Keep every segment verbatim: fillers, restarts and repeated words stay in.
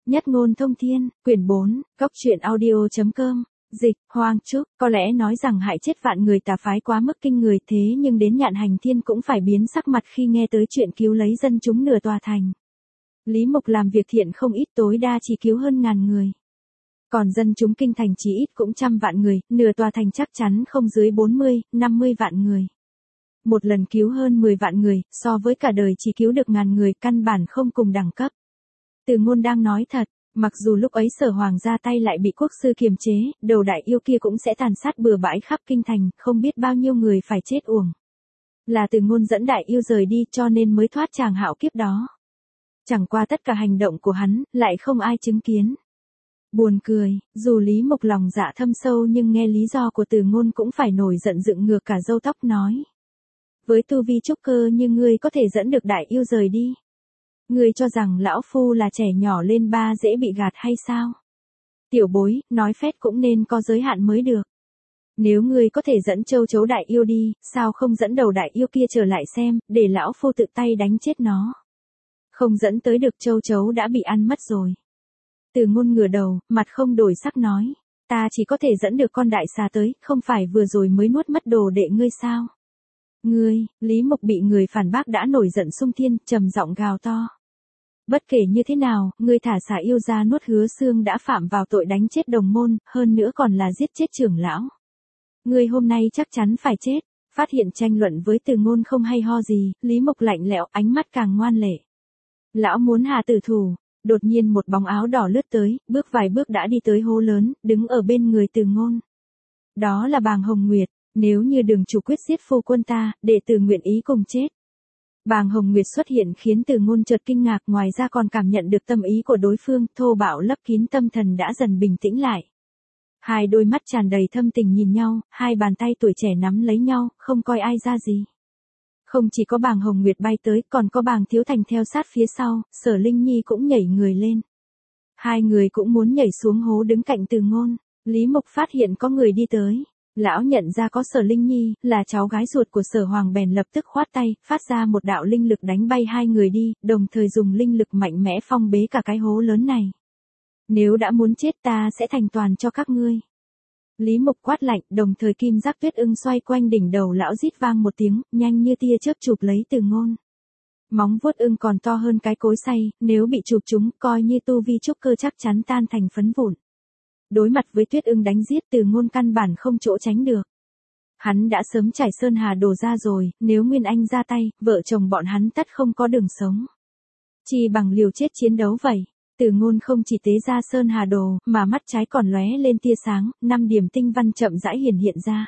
Nhất ngôn thông thiên, quyển bốn, góc truyện audio.com, dịch, Hoang Trúc, có lẽ nói rằng hại chết vạn người tà phái quá mức kinh người thế nhưng đến Nhạn Hành Thiên cũng phải biến sắc mặt khi nghe tới chuyện cứu lấy dân chúng nửa tòa thành. Lý Mục làm việc thiện không ít, tối đa chỉ cứu hơn ngàn người. Còn dân chúng kinh thành chỉ ít cũng trăm vạn người, nửa tòa thành chắc chắn không dưới bốn mươi, năm mươi vạn người. Một lần cứu hơn mười vạn người, so với cả đời chỉ cứu được ngàn người, căn bản không cùng đẳng cấp. Từ Ngôn đang nói thật, mặc dù lúc ấy Sở Hoàng ra tay lại bị quốc sư kiềm chế, đầu đại yêu kia cũng sẽ tàn sát bừa bãi khắp kinh thành, không biết bao nhiêu người phải chết uổng. Là Từ Ngôn dẫn đại yêu rời đi cho nên mới thoát tràng hạo kiếp đó. Chẳng qua tất cả hành động của hắn, lại không ai chứng kiến. Buồn cười, dù Lý Mục lòng dạ thâm sâu nhưng nghe lý do của Từ Ngôn cũng phải nổi giận dựng ngược cả râu tóc nói. Với tu vi trúc cơ như ngươi có thể dẫn được đại yêu rời đi. Ngươi cho rằng lão phu là trẻ nhỏ lên ba dễ bị gạt hay sao? Tiểu bối, nói phét cũng nên có giới hạn mới được. Nếu ngươi có thể dẫn châu chấu đại yêu đi, sao không dẫn đầu đại yêu kia trở lại xem, để lão phu tự tay đánh chết nó. Không dẫn tới được châu chấu đã bị ăn mất rồi. Từ Ngôn ngửa đầu, mặt không đổi sắc nói. Ta chỉ có thể dẫn được con đại xà tới, không phải vừa rồi mới nuốt mất đồ đệ ngươi sao? Ngươi, Lý Mục bị người phản bác đã nổi giận xung thiên, trầm giọng gào to. Bất kể như thế nào, ngươi thả xà yêu ra nuốt Hứa Xương đã phạm vào tội đánh chết đồng môn, hơn nữa còn là giết chết trưởng lão. Ngươi hôm nay chắc chắn phải chết. Phát hiện tranh luận với Từ Ngôn không hay ho gì, Lý Mục lạnh lẽo, ánh mắt càng ngoan lệ. Lão muốn hạ tử thủ. Đột nhiên một bóng áo đỏ lướt tới, bước vài bước đã đi tới hố lớn, đứng ở bên người Từ Ngôn. Đó là Bàng Hồng Nguyệt. Nếu như Đường chủ quyết giết phu quân ta, đệ tử nguyện ý cùng chết. Bàng Hồng Nguyệt xuất hiện khiến Từ Ngôn chợt kinh ngạc, ngoài ra còn cảm nhận được tâm ý của đối phương, thô bạo lấp kín tâm thần đã dần bình tĩnh lại. Hai đôi mắt tràn đầy thâm tình nhìn nhau, hai bàn tay tuổi trẻ nắm lấy nhau, không coi ai ra gì. Không chỉ có Bàng Hồng Nguyệt bay tới, còn có Bàng Thiếu Thành theo sát phía sau, Sở Linh Nhi cũng nhảy người lên. Hai người cũng muốn nhảy xuống hố đứng cạnh Từ Ngôn. Lý Mục phát hiện có người đi tới. Lão nhận ra có Sở Linh Nhi, là cháu gái ruột của Sở Hoàng bèn lập tức khoát tay, phát ra một đạo linh lực đánh bay hai người đi, đồng thời dùng linh lực mạnh mẽ phong bế cả cái hố lớn này. Nếu đã muốn chết ta sẽ thành toàn cho các ngươi. Lý Mục quát lạnh, đồng thời kim giác tuyết ưng xoay quanh đỉnh đầu lão rít vang một tiếng, nhanh như tia chớp chụp lấy Từ Ngôn. Móng vuốt ưng còn to hơn cái cối xay, nếu bị chụp chúng, coi như tu vi trúc cơ chắc chắn tan thành phấn vụn. Đối mặt với tuyết ưng đánh giết, Từ Ngôn căn bản không chỗ tránh được. Hắn đã sớm trải sơn hà đồ ra rồi, nếu Nguyên Anh ra tay, vợ chồng bọn hắn tất không có đường sống. Chỉ bằng liều chết chiến đấu vậy. Từ Ngôn không chỉ tế ra sơn hà đồ, mà mắt trái còn lóe lên tia sáng, năm điểm tinh văn chậm rãi hiển hiện ra.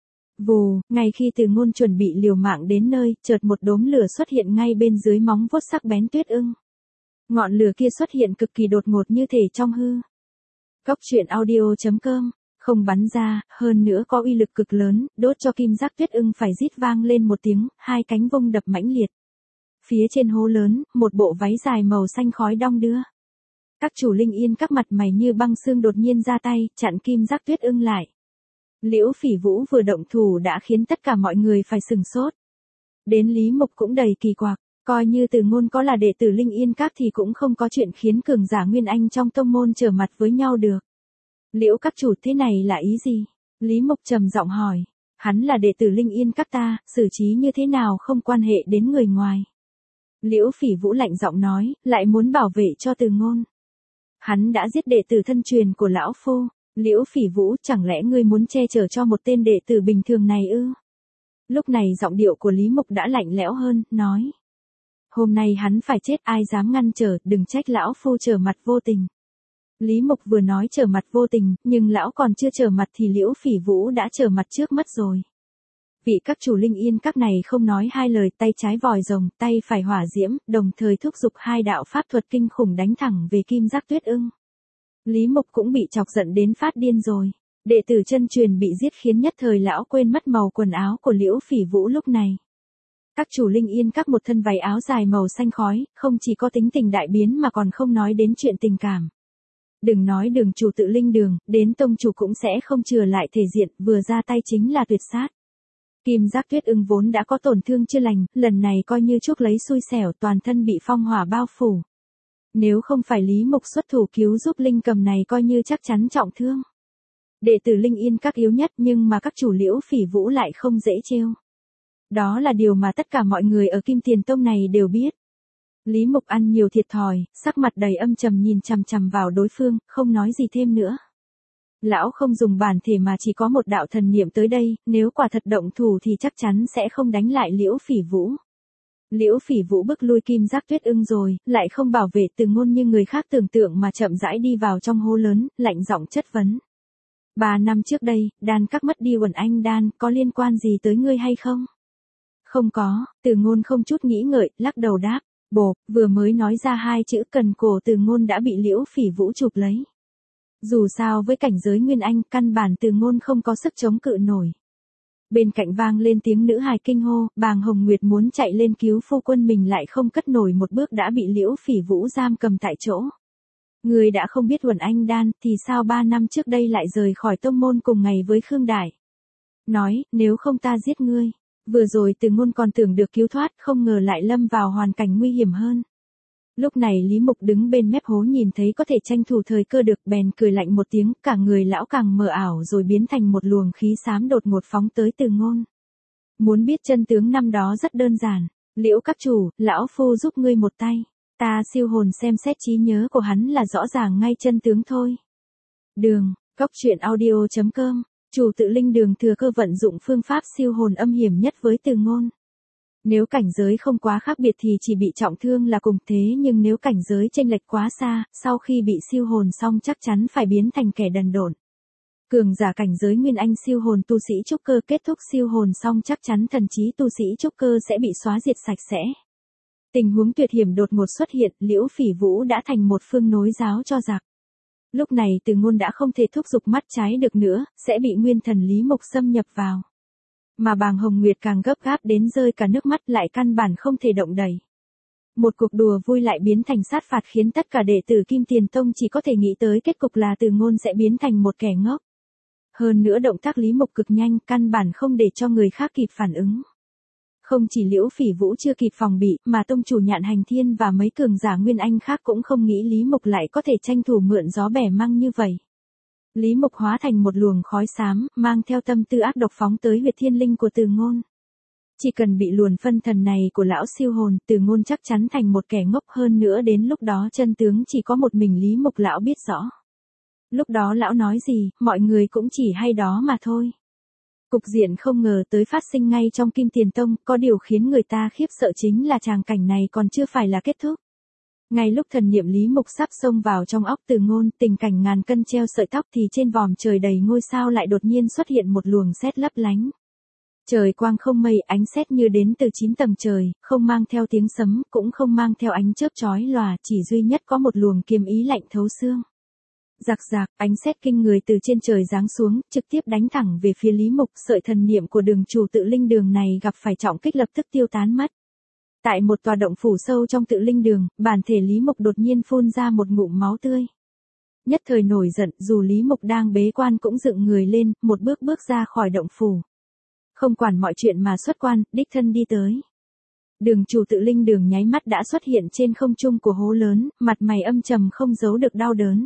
Vù, ngay khi Từ Ngôn chuẩn bị liều mạng đến nơi, chợt một đốm lửa xuất hiện ngay bên dưới móng vuốt sắc bén tuyết ưng. Ngọn lửa kia xuất hiện cực kỳ đột ngột như thể trong hư. Góc truyện audio.com, không bắn ra, hơn nữa có uy lực cực lớn, đốt cho kim giác tuyết ưng phải rít vang lên một tiếng, hai cánh vung đập mãnh liệt. Phía trên hố lớn, một bộ váy dài màu xanh khói đong đưa. Các chủ linh yên các mặt mày như băng xương đột nhiên ra tay, chặn kim giác tuyết ưng lại. Liễu Phỉ Vũ vừa động thủ đã khiến tất cả mọi người phải sừng sốt. Đến Lý Mục cũng đầy kỳ quặc, coi như Từ Ngôn có là đệ tử linh yên các thì cũng không có chuyện khiến cường giả Nguyên Anh trong tông môn trở mặt với nhau được. Liễu các chủ, thế này là ý gì? Lý Mục trầm giọng hỏi. Hắn là đệ tử linh yên các ta, xử trí như thế nào không quan hệ đến người ngoài. Liễu Phỉ Vũ lạnh giọng nói, lại muốn bảo vệ cho Từ Ngôn. Hắn đã giết đệ tử thân truyền của lão phu. Liễu Phỉ Vũ, chẳng lẽ ngươi muốn che chở cho một tên đệ tử bình thường này ư? Lúc này giọng điệu của Lý Mục đã lạnh lẽo hơn, nói. Hôm nay hắn phải chết, ai dám ngăn trở, đừng trách lão phu trở mặt vô tình. Lý Mục vừa nói trở mặt vô tình, nhưng lão còn chưa trở mặt thì Liễu Phỉ Vũ đã trở mặt trước mất rồi. Vị các chủ linh yên các này không nói hai lời, tay trái vòi rồng, tay phải hỏa diễm, đồng thời thúc giục hai đạo pháp thuật kinh khủng đánh thẳng về kim giác tuyết ưng. Lý Mục cũng bị chọc giận đến phát điên rồi. Đệ tử chân truyền bị giết khiến nhất thời lão quên mất màu quần áo của Liễu Phỉ Vũ lúc này. Các chủ linh yên các một thân váy áo dài màu xanh khói, không chỉ có tính tình đại biến mà còn không nói đến chuyện tình cảm. Đừng nói Đường chủ tự linh đường, đến tông chủ cũng sẽ không chừa lại thể diện, vừa ra tay chính là tuyệt sát. Kim giác tuyết ưng vốn đã có tổn thương chưa lành, lần này coi như chuốc lấy xui xẻo, toàn thân bị phong hỏa bao phủ. Nếu không phải Lý Mục xuất thủ cứu giúp Linh Cầm này coi như chắc chắn trọng thương. Đệ tử Linh Yên các yếu nhất nhưng mà các chủ Liễu Phỉ Vũ lại không dễ trêu. Đó là điều mà tất cả mọi người ở Kim Tiền Tông này đều biết. Lý Mục ăn nhiều thiệt thòi, sắc mặt đầy âm trầm nhìn chằm chằm vào đối phương, không nói gì thêm nữa. Lão không dùng bản thể mà chỉ có một đạo thần niệm tới đây, nếu quả thật động thủ thì chắc chắn sẽ không đánh lại Liễu Phỉ Vũ. Liễu Phỉ Vũ bức lui Kim Giác Tuyết Ưng rồi, lại không bảo vệ Từ Ngôn như người khác tưởng tượng mà chậm rãi đi vào trong hố lớn, lạnh giọng chất vấn. Ba năm trước đây, đan các mất đi Uẩn Anh đan, có liên quan gì tới ngươi hay không? Không có, Từ Ngôn không chút nghĩ ngợi, lắc đầu đáp. Bộp, vừa mới nói ra hai chữ cần cổ Từ Ngôn đã bị Liễu Phỉ Vũ chụp lấy. Dù sao với cảnh giới Nguyên Anh, căn bản Từ Ngôn không có sức chống cự nổi. Bên cạnh vang lên tiếng nữ hài kinh hô, Bàng Hồng Nguyệt muốn chạy lên cứu phu quân mình lại không cất nổi một bước đã bị Liễu Phỉ Vũ giam cầm tại chỗ. Người đã không biết Uẩn Anh đan thì sao ba năm trước đây lại rời khỏi tông môn cùng ngày với Khương Đại. Nói, nếu không ta giết ngươi. Vừa rồi Từ Ngôn còn tưởng được cứu thoát, không ngờ lại lâm vào hoàn cảnh nguy hiểm hơn. Lúc này Lý Mục đứng bên mép hố nhìn thấy có thể tranh thủ thời cơ được bèn cười lạnh một tiếng, cả người lão càng mờ ảo rồi biến thành một luồng khí xám đột ngột phóng tới Từ Ngôn. Muốn biết chân tướng năm đó rất đơn giản, Liễu các chủ, lão phu giúp ngươi một tay, ta siêu hồn xem xét trí nhớ của hắn là rõ ràng ngay chân tướng thôi. Đường, Cốc Truyện Audio chấm com, chủ tự Linh Đường thừa cơ vận dụng phương pháp siêu hồn âm hiểm nhất với Từ Ngôn. Nếu cảnh giới không quá khác biệt thì chỉ bị trọng thương là cùng thế, nhưng nếu cảnh giới chênh lệch quá xa, sau khi bị siêu hồn xong chắc chắn phải biến thành kẻ đần độn. Cường giả cảnh giới Nguyên Anh siêu hồn tu sĩ trúc cơ kết thúc siêu hồn xong chắc chắn thần trí tu sĩ trúc cơ sẽ bị xóa diệt sạch sẽ. Tình huống tuyệt hiểm đột ngột xuất hiện, Liễu Phỉ Vũ đã thành một phương nối giáo cho giặc. Lúc này Từ Ngôn đã không thể thúc giục mắt trái được nữa, sẽ bị nguyên thần Lý Mục xâm nhập vào. Mà Bàng Hồng Nguyệt càng gấp gáp đến rơi cả nước mắt, lại căn bản không thể động đậy. Một cuộc đùa vui lại biến thành sát phạt khiến tất cả đệ tử Kim Tiền Tông chỉ có thể nghĩ tới kết cục là Từ Ngôn sẽ biến thành một kẻ ngốc. Hơn nữa động tác Lý Mục cực nhanh, căn bản không để cho người khác kịp phản ứng. Không chỉ Liễu Phỉ Vũ chưa kịp phòng bị, mà tông chủ Nhạn Hành Thiên và mấy cường giả Nguyên Anh khác cũng không nghĩ Lý Mục lại có thể tranh thủ mượn gió bẻ măng như vậy. Lý Mục hóa thành một luồng khói xám, mang theo tâm tư ác độc phóng tới huyệt thiên linh của Từ Ngôn. Chỉ cần bị luồn phân thần này của lão siêu hồn, Từ Ngôn chắc chắn thành một kẻ ngốc, hơn nữa đến lúc đó chân tướng chỉ có một mình Lý Mục lão biết rõ. Lúc đó lão nói gì, mọi người cũng chỉ hay đó mà thôi. Cục diện không ngờ tới phát sinh ngay trong Kim Tiền Tông, có điều khiến người ta khiếp sợ chính là tràng cảnh này còn chưa phải là kết thúc. Ngay lúc thần niệm Lý Mục sắp xông vào trong óc Từ Ngôn, tình cảnh ngàn cân treo sợi tóc thì trên vòm trời đầy ngôi sao lại đột nhiên xuất hiện một luồng sét lấp lánh. Trời quang không mây, ánh sét như đến từ chín tầng trời, không mang theo tiếng sấm, cũng không mang theo ánh chớp chói lòa, chỉ duy nhất có một luồng kiếm ý lạnh thấu xương. Rạc rạc, ánh sét kinh người từ trên trời giáng xuống, trực tiếp đánh thẳng về phía Lý Mục, sợi thần niệm của đường chủ tự linh đường này gặp phải trọng kích lập tức tiêu tán mất. Tại một tòa động phủ sâu trong tự linh đường, bản thể Lý Mục đột nhiên phun ra một ngụm máu tươi. Nhất thời nổi giận, dù Lý Mục đang bế quan cũng dựng người lên, một bước bước ra khỏi động phủ. Không quản mọi chuyện mà xuất quan, đích thân đi tới. Đường chủ tự linh đường nháy mắt đã xuất hiện trên không trung của hố lớn, mặt mày âm trầm không giấu được đau đớn.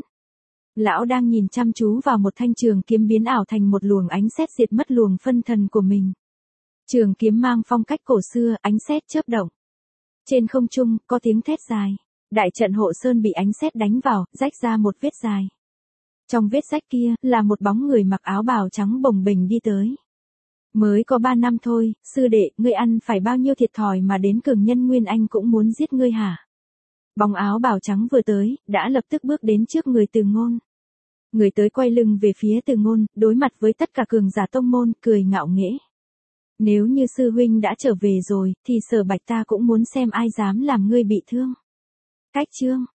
Lão đang nhìn chăm chú vào một thanh trường kiếm biến ảo thành một luồng ánh sét diệt mất luồng phân thần của mình. Trường kiếm mang phong cách cổ xưa, ánh sét chớp động. Trên không trung, có tiếng thét dài. Đại trận hộ sơn bị ánh sét đánh vào, rách ra một vết dài. Trong vết rách kia, là một bóng người mặc áo bào trắng bồng bềnh đi tới. Mới có ba năm thôi, sư đệ, ngươi ăn phải bao nhiêu thiệt thòi mà đến cường nhân Nguyên Anh cũng muốn giết ngươi hả? Bóng áo bào trắng vừa tới, đã lập tức bước đến trước người Từ Ngôn. Người tới quay lưng về phía Từ Ngôn, đối mặt với tất cả cường giả tông môn, cười ngạo nghễ. Nếu như sư huynh đã trở về rồi, thì Sở Bạch ta cũng muốn xem ai dám làm ngươi bị thương. Cách chương